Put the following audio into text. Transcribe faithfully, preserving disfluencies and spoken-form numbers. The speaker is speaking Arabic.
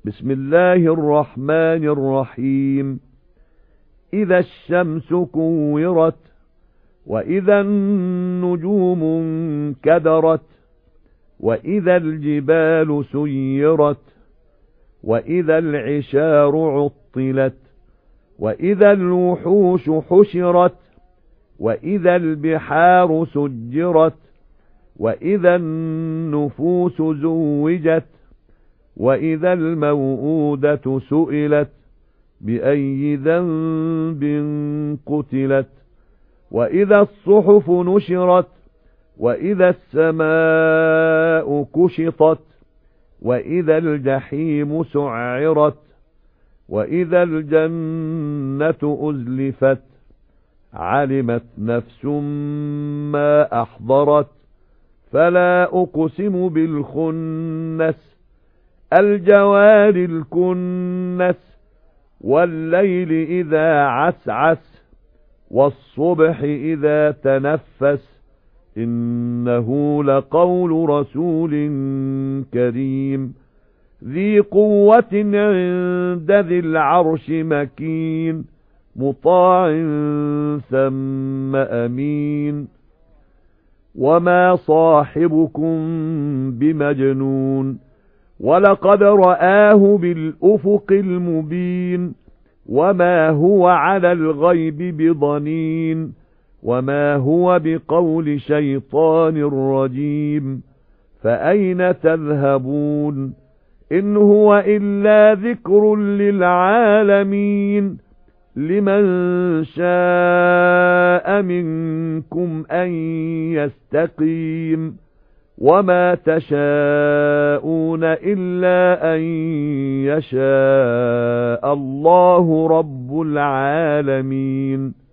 بسم الله الرحمن الرحيم إذا الشمس كورت وإذا النجوم انكدرت وإذا الجبال سيرت وإذا العشار عطلت وإذا الوحوش حشرت وإذا البحار سجرت وإذا النفوس زوجت وإذا الموءودة سئلت بأي ذنب قتلت وإذا الصحف نشرت وإذا السماء كشطت وإذا الجحيم سعرت وإذا الجنة أزلفت علمت نفس ما أحضرت فلا أقسم بالخنس الجوار الكنس والليل إذا عسعس والصبح إذا تنفس إنه لقول رسول كريم ذي قوة عند ذي العرش مكين مطاع ثم أمين وما صاحبكم بمجنون ولقد رآه بالأفق المبين وما هو على الغيب بضنين وما هو بقول شيطان رجيم فأين تذهبون إن هو إلا ذكر للعالمين لمن شاء منكم أن يستقيم وما تشاءون إلا أن يشاء الله رب العالمين.